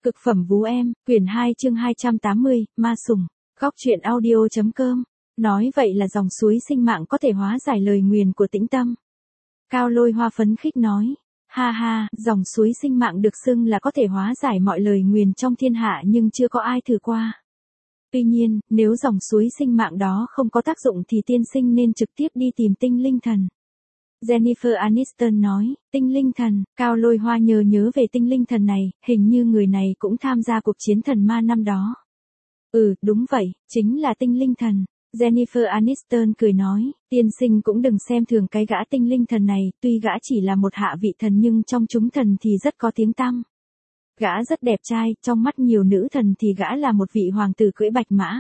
Cực phẩm vú em, quyển 2 chương 280, ma sủng. Góc truyện audio.com. Nói vậy là dòng suối sinh mạng có thể hóa giải lời nguyền của Tĩnh Tâm. Cao Lôi Hoa phấn khích nói. Ha ha, dòng suối sinh mạng được xưng là có thể hóa giải mọi lời nguyền trong thiên hạ nhưng chưa có ai thử qua. Tuy nhiên, nếu dòng suối sinh mạng đó không có tác dụng thì tiên sinh nên trực tiếp đi tìm tinh linh thần. Jennifer Aniston nói, tinh linh thần. Cao Lôi Hoa nhớ về tinh linh thần này, hình như người này cũng tham gia cuộc chiến thần ma năm đó. Đúng vậy, chính là tinh linh thần. Jennifer Aniston cười nói, tiên sinh cũng đừng xem thường cái gã tinh linh thần này, tuy gã chỉ là một hạ vị thần nhưng trong chúng thần thì rất có tiếng tăm. Gã rất đẹp trai, trong mắt nhiều nữ thần thì gã là một vị hoàng tử cưỡi bạch mã.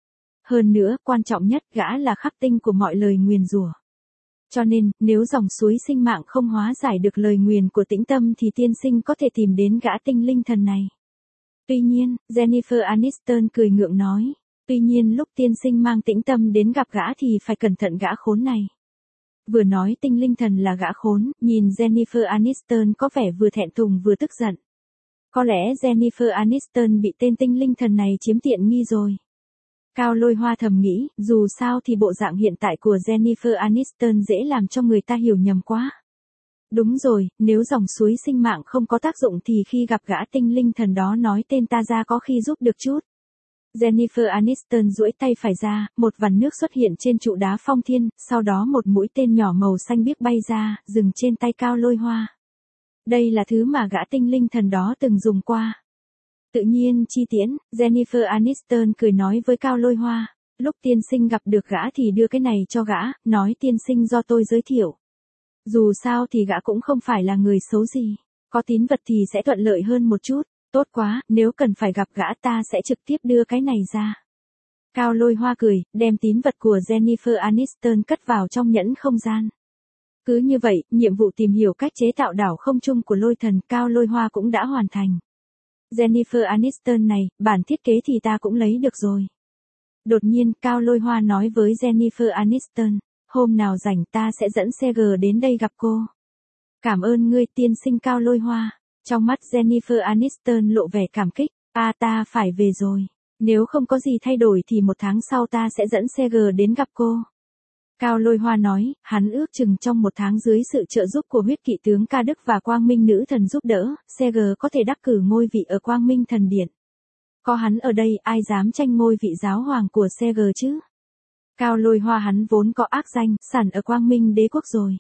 Hơn nữa, quan trọng nhất, gã là khắc tinh của mọi lời nguyền rủa. Cho nên, nếu dòng suối sinh mạng không hóa giải được lời nguyền của Tĩnh Tâm thì tiên sinh có thể tìm đến gã tinh linh thần này. Tuy nhiên, Jennifer Aniston cười ngượng nói, tuy nhiên lúc tiên sinh mang Tĩnh Tâm đến gặp gã thì phải cẩn thận gã khốn này. Vừa nói tinh linh thần là gã khốn, nhìn Jennifer Aniston có vẻ vừa thẹn thùng vừa tức giận. Có lẽ Jennifer Aniston bị tên tinh linh thần này chiếm tiện nghi rồi. Cao Lôi Hoa thầm nghĩ, dù sao thì bộ dạng hiện tại của Jennifer Aniston dễ làm cho người ta hiểu nhầm quá. Đúng rồi, nếu dòng suối sinh mạng không có tác dụng thì khi gặp gã tinh linh thần đó nói tên ta ra có khi giúp được chút. Jennifer Aniston duỗi tay phải ra, một vằn nước xuất hiện trên trụ đá phong thiên, sau đó một mũi tên nhỏ màu xanh biếc bay ra, dừng trên tay Cao Lôi Hoa. Đây là thứ mà gã tinh linh thần đó từng dùng qua. Tự nhiên chi tiễn, Jennifer Aniston cười nói với Cao Lôi Hoa, lúc tiên sinh gặp được gã thì đưa cái này cho gã, nói tiên sinh do tôi giới thiệu. Dù sao thì gã cũng không phải là người xấu gì, có tín vật thì sẽ thuận lợi hơn một chút, tốt quá, nếu cần phải gặp gã ta sẽ trực tiếp đưa cái này ra. Cao Lôi Hoa cười, đem tín vật của Jennifer Aniston cất vào trong nhẫn không gian. Cứ như vậy, nhiệm vụ tìm hiểu cách chế tạo đảo không trung của lôi thần Cao Lôi Hoa cũng đã hoàn thành. Jennifer Aniston này, bản thiết kế thì ta cũng lấy được rồi. Đột nhiên, Cao Lôi Hoa nói với Jennifer Aniston, hôm nào rảnh ta sẽ dẫn CG đến đây gặp cô. Cảm ơn ngươi tiên sinh Cao Lôi Hoa. Trong mắt Jennifer Aniston lộ vẻ cảm kích, ta phải về rồi. Nếu không có gì thay đổi thì 1 tháng sau ta sẽ dẫn CG đến gặp cô. Cao Lôi Hoa nói, hắn ước chừng trong 1 tháng dưới sự trợ giúp của huyết kỵ tướng Ca Đức và Quang Minh nữ thần giúp đỡ, CG có thể đắc cử ngôi vị ở Quang Minh thần điện. Có hắn ở đây ai dám tranh ngôi vị giáo hoàng của CG chứ? Cao Lôi Hoa hắn vốn có ác danh, sẵn ở Quang Minh đế quốc rồi.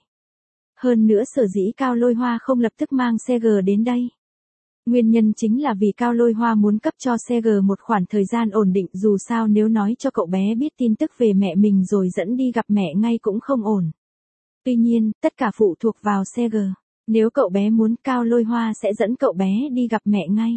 Hơn nữa sở dĩ Cao Lôi Hoa không lập tức mang CG đến đây. Nguyên nhân chính là vì Cao Lôi Hoa muốn cấp cho CG một khoảng thời gian ổn định, dù sao nếu nói cho cậu bé biết tin tức về mẹ mình rồi dẫn đi gặp mẹ ngay cũng không ổn. Tuy nhiên, tất cả phụ thuộc vào CG. Nếu cậu bé muốn Cao Lôi Hoa sẽ dẫn cậu bé đi gặp mẹ ngay.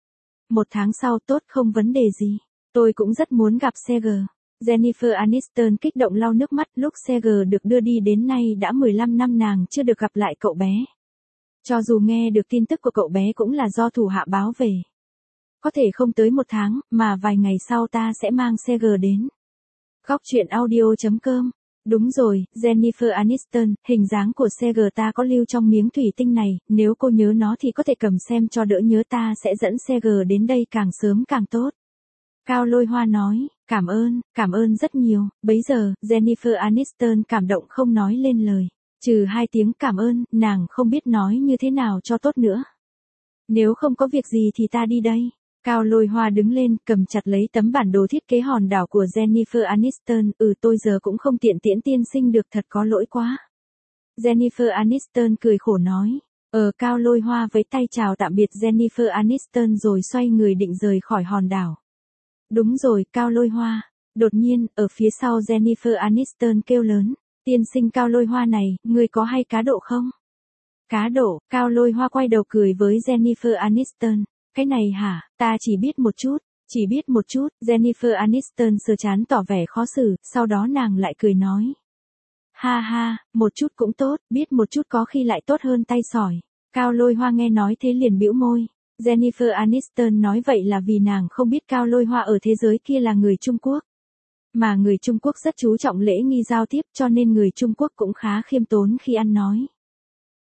1 tháng sau tốt không vấn đề gì. Tôi cũng rất muốn gặp CG. Jennifer Aniston kích động lau nước mắt lúc CG được đưa đi đến nay đã 15 năm nàng chưa được gặp lại cậu bé. Cho dù nghe được tin tức của cậu bé cũng là do thủ hạ báo về. Có thể không tới 1 tháng, mà vài ngày sau ta sẽ mang CG đến. Góc truyện audio.com. Đúng rồi, Jennifer Aniston, hình dáng của CG ta có lưu trong miếng thủy tinh này, nếu cô nhớ nó thì có thể cầm xem cho đỡ nhớ, ta sẽ dẫn CG đến đây càng sớm càng tốt. Cao Lôi Hoa nói, cảm ơn rất nhiều, bấy giờ, Jennifer Aniston cảm động không nói lên lời. Trừ 2 tiếng cảm ơn, nàng không biết nói như thế nào cho tốt nữa. Nếu không có việc gì thì ta đi đây. Cao Lôi Hoa đứng lên, cầm chặt lấy tấm bản đồ thiết kế hòn đảo của Jennifer Aniston. Tôi giờ cũng không tiện tiễn tiên sinh được, thật có lỗi quá. Jennifer Aniston cười khổ nói. Cao Lôi Hoa với tay chào tạm biệt Jennifer Aniston rồi xoay người định rời khỏi hòn đảo. Đúng rồi, Cao Lôi Hoa. Đột nhiên, ở phía sau Jennifer Aniston kêu lớn. Tiên sinh Cao Lôi Hoa này, ngươi có hay cá độ không? Cá độ, Cao Lôi Hoa quay đầu cười với Jennifer Aniston. Cái này hả, ta chỉ biết một chút, Jennifer Aniston sờ trán tỏ vẻ khó xử, sau đó nàng lại cười nói. Ha ha, một chút cũng tốt, biết một chút có khi lại tốt hơn tay sỏi. Cao Lôi Hoa nghe nói thế liền bĩu môi. Jennifer Aniston nói vậy là vì nàng không biết Cao Lôi Hoa ở thế giới kia là người Trung Quốc. Mà người Trung Quốc rất chú trọng lễ nghi giao tiếp cho nên người Trung Quốc cũng khá khiêm tốn khi ăn nói.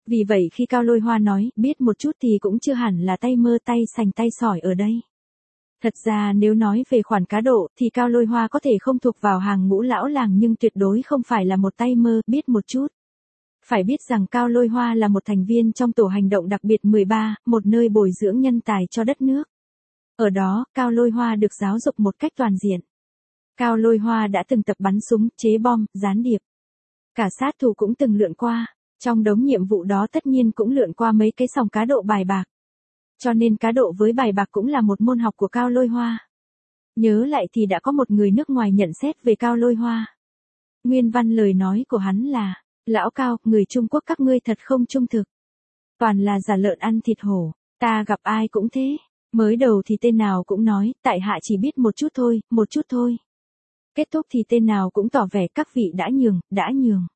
Vì vậy khi Cao Lôi Hoa nói, biết một chút thì cũng chưa hẳn là tay mơ tay sành tay sỏi ở đây. Thật ra nếu nói về khoản cá độ, thì Cao Lôi Hoa có thể không thuộc vào hàng ngũ lão làng nhưng tuyệt đối không phải là một tay mơ, biết một chút. Phải biết rằng Cao Lôi Hoa là một thành viên trong tổ hành động đặc biệt 13, một nơi bồi dưỡng nhân tài cho đất nước. Ở đó, Cao Lôi Hoa được giáo dục một cách toàn diện. Cao Lôi Hoa đã từng tập bắn súng, chế bom, gián điệp. Cả sát thủ cũng từng lượn qua. Trong đống nhiệm vụ đó tất nhiên cũng lượn qua mấy cái sòng cá độ bài bạc. Cho nên cá độ với bài bạc cũng là một môn học của Cao Lôi Hoa. Nhớ lại thì đã có một người nước ngoài nhận xét về Cao Lôi Hoa. Nguyên văn lời nói của hắn là, lão Cao, người Trung Quốc các ngươi thật không trung thực. Toàn là giả lợn ăn thịt hổ, ta gặp ai cũng thế. Mới đầu thì tên nào cũng nói, tại hạ chỉ biết một chút thôi, một chút thôi. Kết thúc thì tên nào cũng tỏ vẻ các vị đã nhường, đã nhường.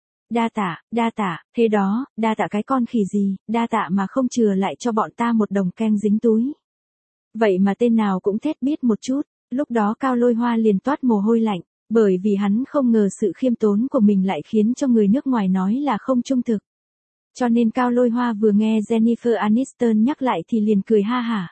Đa tạ, thế đó, đa tạ cái con khỉ gì, đa tạ mà không chừa lại cho bọn ta một đồng kem dính túi. Vậy mà tên nào cũng thét biết một chút, lúc đó Cao Lôi Hoa liền toát mồ hôi lạnh, bởi vì hắn không ngờ sự khiêm tốn của mình lại khiến cho người nước ngoài nói là không trung thực. Cho nên Cao Lôi Hoa vừa nghe Jennifer Aniston nhắc lại thì liền cười ha hả.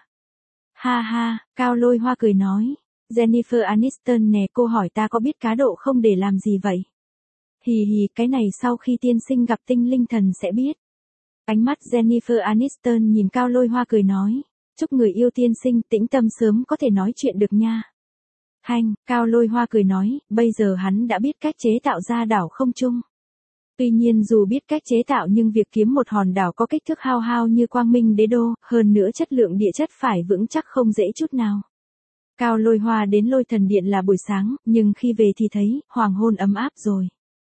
Ha ha, Cao Lôi Hoa cười nói, Jennifer Aniston nè, cô hỏi ta có biết cá độ không để làm gì vậy? Hì hì, cái này sau khi tiên sinh gặp tinh linh thần sẽ biết. Ánh mắt Jennifer Aniston nhìn Cao Lôi Hoa cười nói, chúc người yêu tiên sinh tĩnh tâm sớm có thể nói chuyện được nha. Hanh, Cao Lôi Hoa cười nói, bây giờ hắn đã biết cách chế tạo ra đảo không trung. Tuy nhiên dù biết cách chế tạo nhưng việc kiếm một hòn đảo có kích thước hao hao như Quang Minh Đế Đô, hơn nữa chất lượng địa chất phải vững chắc không dễ chút nào. Cao Lôi Hoa đến Lôi Thần Điện là buổi sáng, nhưng khi về thì thấy, hoàng hôn ấm áp rồi.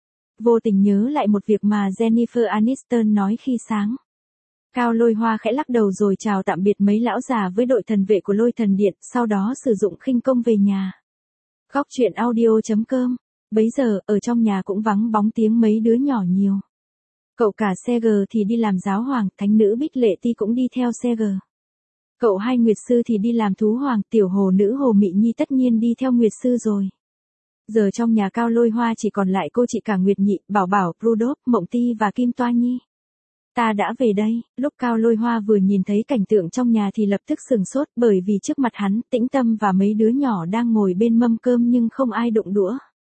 Vô tình nhớ lại một việc mà Jennifer Aniston nói khi sáng. Cao Lôi Hoa khẽ lắc đầu rồi chào tạm biệt mấy lão già với đội thần vệ của Lôi Thần Điện, sau đó sử dụng khinh công về nhà. Góc truyện audio.com. Bấy giờ, ở trong nhà cũng vắng bóng tiếng mấy đứa nhỏ nhiều. Cậu cả Seger thì đi làm giáo hoàng, thánh nữ Bích Lệ Ti cũng đi theo Seger. Cậu hai Nguyệt Sư thì đi làm thú hoàng, tiểu hồ nữ Hồ Mị Nhi tất nhiên đi theo Nguyệt Sư rồi. Giờ trong nhà Cao Lôi Hoa chỉ còn lại cô chị cả Nguyệt Nhị, Bảo Bảo, Rudolph, Mộng Ti và Kim Toa Nhi. Ta đã về đây, lúc Cao Lôi Hoa vừa nhìn thấy cảnh tượng trong nhà thì lập tức sừng sốt bởi vì trước mặt hắn, Tĩnh Tâm và mấy đứa nhỏ đang ngồi bên mâm cơm nhưng không ai đụng đũa.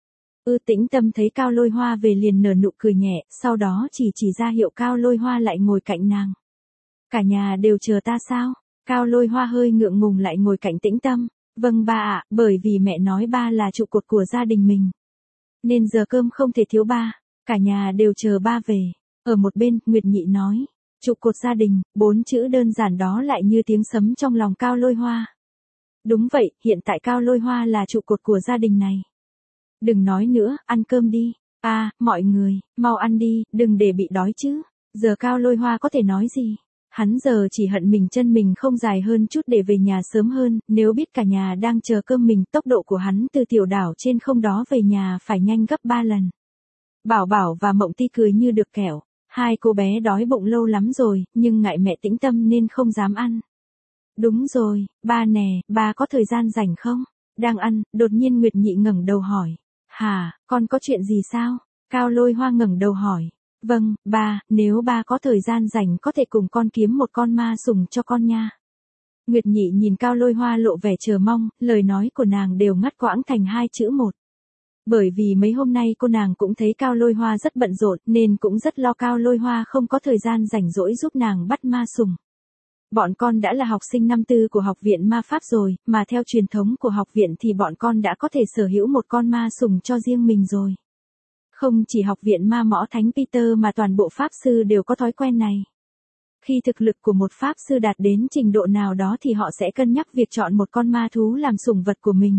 Tĩnh Tâm thấy Cao Lôi Hoa về liền nở nụ cười nhẹ, sau đó chỉ ra hiệu Cao Lôi Hoa lại ngồi cạnh nàng. Cả nhà đều chờ ta sao? Cao Lôi Hoa hơi ngượng ngùng lại ngồi cạnh Tĩnh Tâm. Vâng ba ạ, bởi vì mẹ nói ba là trụ cột của gia đình mình. Nên giờ cơm không thể thiếu ba, cả nhà đều chờ ba về. Ở một bên, Nguyệt Nhị nói, trụ cột gia đình, 4 chữ đơn giản đó lại như tiếng sấm trong lòng Cao Lôi Hoa. Đúng vậy, hiện tại Cao Lôi Hoa là trụ cột của gia đình này. Đừng nói nữa, ăn cơm đi. Mọi người, mau ăn đi, đừng để bị đói chứ. Giờ Cao Lôi Hoa có thể nói gì? Hắn giờ chỉ hận mình chân mình không dài hơn chút để về nhà sớm hơn, nếu biết cả nhà đang chờ cơm mình, tốc độ của hắn từ tiểu đảo trên không đó về nhà phải nhanh gấp 3 lần. Bảo Bảo và Mộng Ti cười như được kẹo, hai cô bé đói bụng lâu lắm rồi, nhưng ngại mẹ Tĩnh Tâm nên không dám ăn. Đúng rồi, ba nè, ba có thời gian rảnh không? Đang ăn, đột nhiên Nguyệt Nhị ngẩng đầu hỏi. Hả, con có chuyện gì sao? Cao Lôi Hoa ngẩng đầu hỏi. Vâng, ba, nếu ba có thời gian rảnh có thể cùng con kiếm một con ma sùng cho con nha. Nguyệt Nhị nhìn Cao Lôi Hoa lộ vẻ chờ mong, lời nói của nàng đều ngắt quãng thành 2 chữ một. Bởi vì mấy hôm nay cô nàng cũng thấy Cao Lôi Hoa rất bận rộn nên cũng rất lo Cao Lôi Hoa không có thời gian rảnh rỗi giúp nàng bắt ma sùng. Bọn con đã là học sinh năm tư của học viện ma pháp rồi, mà theo truyền thống của học viện thì bọn con đã có thể sở hữu một con ma sùng cho riêng mình rồi. Không chỉ học viện ma mõ Thánh Peter mà toàn bộ pháp sư đều có thói quen này. Khi thực lực của một pháp sư đạt đến trình độ nào đó thì họ sẽ cân nhắc việc chọn một con ma thú làm sủng vật của mình.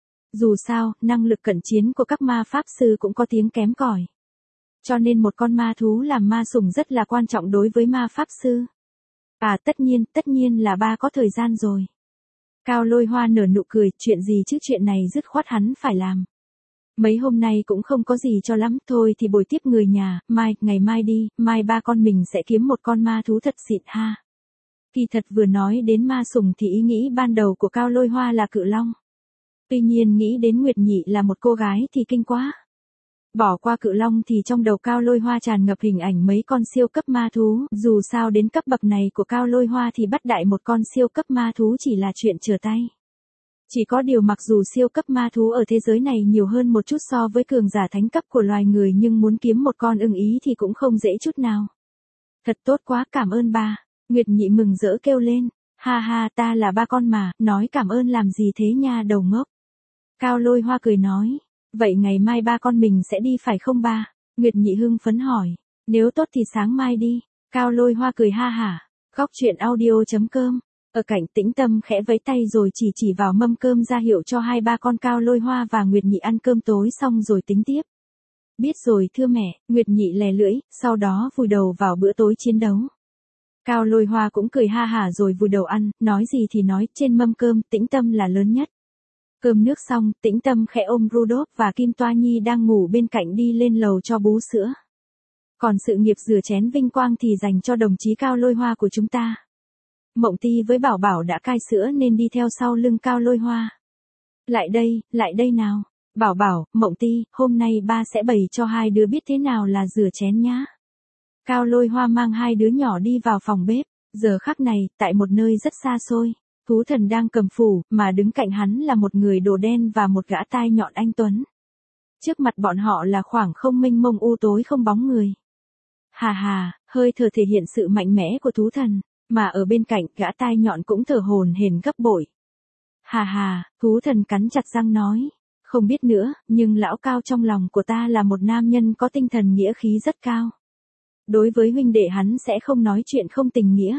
Dù sao, năng lực cận chiến của các ma pháp sư cũng có tiếng kém cỏi. Cho nên một con ma thú làm ma sủng rất là quan trọng đối với ma pháp sư. Tất nhiên là ba có thời gian rồi. Cao Lôi Hoa nở nụ cười, chuyện gì chứ, chuyện này dứt khoát hắn phải làm. Mấy hôm nay cũng không có gì cho lắm, thôi thì bồi tiếp người nhà, ngày mai đi, mai ba con mình sẽ kiếm một con ma thú thật xịn ha. Kỳ thật vừa nói đến ma sủng thì ý nghĩ ban đầu của Cao Lôi Hoa là cự long. Tuy nhiên nghĩ đến Nguyệt Nhị là một cô gái thì kinh quá. Bỏ qua cự long thì trong đầu Cao Lôi Hoa tràn ngập hình ảnh mấy con siêu cấp ma thú, dù sao đến cấp bậc này của Cao Lôi Hoa thì bắt đại một con siêu cấp ma thú chỉ là chuyện trở tay. Chỉ có điều mặc dù siêu cấp ma thú ở thế giới này nhiều hơn một chút so với cường giả thánh cấp của loài người nhưng muốn kiếm một con ưng ý thì cũng không dễ chút nào. Thật tốt quá, cảm ơn ba. Nguyệt Nhị mừng rỡ kêu lên. Ha ha, ta là ba con mà, nói cảm ơn làm gì thế nha đầu ngốc. Cao Lôi Hoa cười nói. Vậy ngày mai ba con mình sẽ đi phải không ba? Nguyệt Nhị hưng phấn hỏi. Nếu tốt thì sáng mai đi. Cao Lôi Hoa cười ha hả. Góc truyện audio.com. Ở cạnh Tĩnh Tâm khẽ vẫy tay rồi chỉ vào mâm cơm ra hiệu cho hai ba con Cao Lôi Hoa và Nguyệt Nhị ăn cơm tối xong rồi tính tiếp. Biết rồi thưa mẹ, Nguyệt Nhị lè lưỡi, sau đó vùi đầu vào bữa tối chiến đấu. Cao Lôi Hoa cũng cười ha hả rồi vùi đầu ăn, nói gì thì nói, trên mâm cơm Tĩnh Tâm là lớn nhất. Cơm nước xong, Tĩnh Tâm khẽ ôm Rudolph và Kim Toa Nhi đang ngủ bên cạnh đi lên lầu cho bú sữa. Còn sự nghiệp rửa chén vinh quang thì dành cho đồng chí Cao Lôi Hoa của chúng ta. Mộng Ti với Bảo Bảo đã cai sữa nên đi theo sau lưng Cao Lôi Hoa. Lại đây nào. Bảo Bảo, Mộng Ti, hôm nay ba sẽ bày cho hai đứa biết thế nào là rửa chén nhá. Cao Lôi Hoa mang hai đứa nhỏ đi vào phòng bếp. Giờ khắc này, tại một nơi rất xa xôi, Thú Thần đang cầm phủ, mà đứng cạnh hắn là một người đồ đen và một gã tai nhọn anh tuấn. Trước mặt bọn họ là khoảng không mênh mông u tối không bóng người. Hà hà, hơi thở thể hiện sự mạnh mẽ của Thú Thần, mà ở bên cạnh gã tai nhọn cũng thở hổn hển gấp bội. Hà hà, Thú Thần cắn chặt răng nói. Không biết nữa, nhưng lão Cao trong lòng của ta là một nam nhân có tinh thần nghĩa khí rất cao. Đối với huynh đệ hắn sẽ không nói chuyện không tình nghĩa.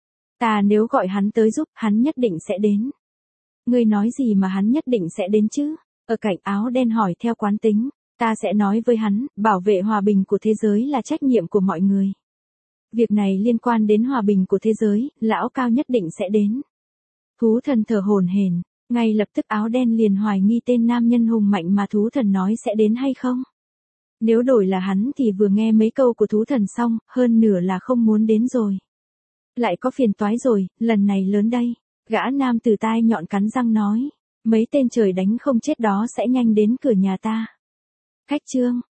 Ta nếu gọi hắn tới giúp, hắn nhất định sẽ đến. Ngươi nói gì mà hắn nhất định sẽ đến chứ? Ở cạnh áo đen hỏi theo quán tính. Ta sẽ nói với hắn, bảo vệ hòa bình của thế giới là trách nhiệm của mọi người. Việc này liên quan đến hòa bình của thế giới, lão Cao nhất định sẽ đến. Thú Thần thở hổn hển, ngay lập tức áo đen liền hoài nghi tên nam nhân hùng mạnh mà Thú Thần nói sẽ đến hay không. Nếu đổi là hắn thì vừa nghe mấy câu của Thú Thần xong, hơn nửa là không muốn đến rồi. Lại có phiền toái rồi, lần này lớn đây. Gã nam từ tai nhọn cắn răng nói. Mấy tên trời đánh không chết đó sẽ nhanh đến cửa nhà ta. Khách trương,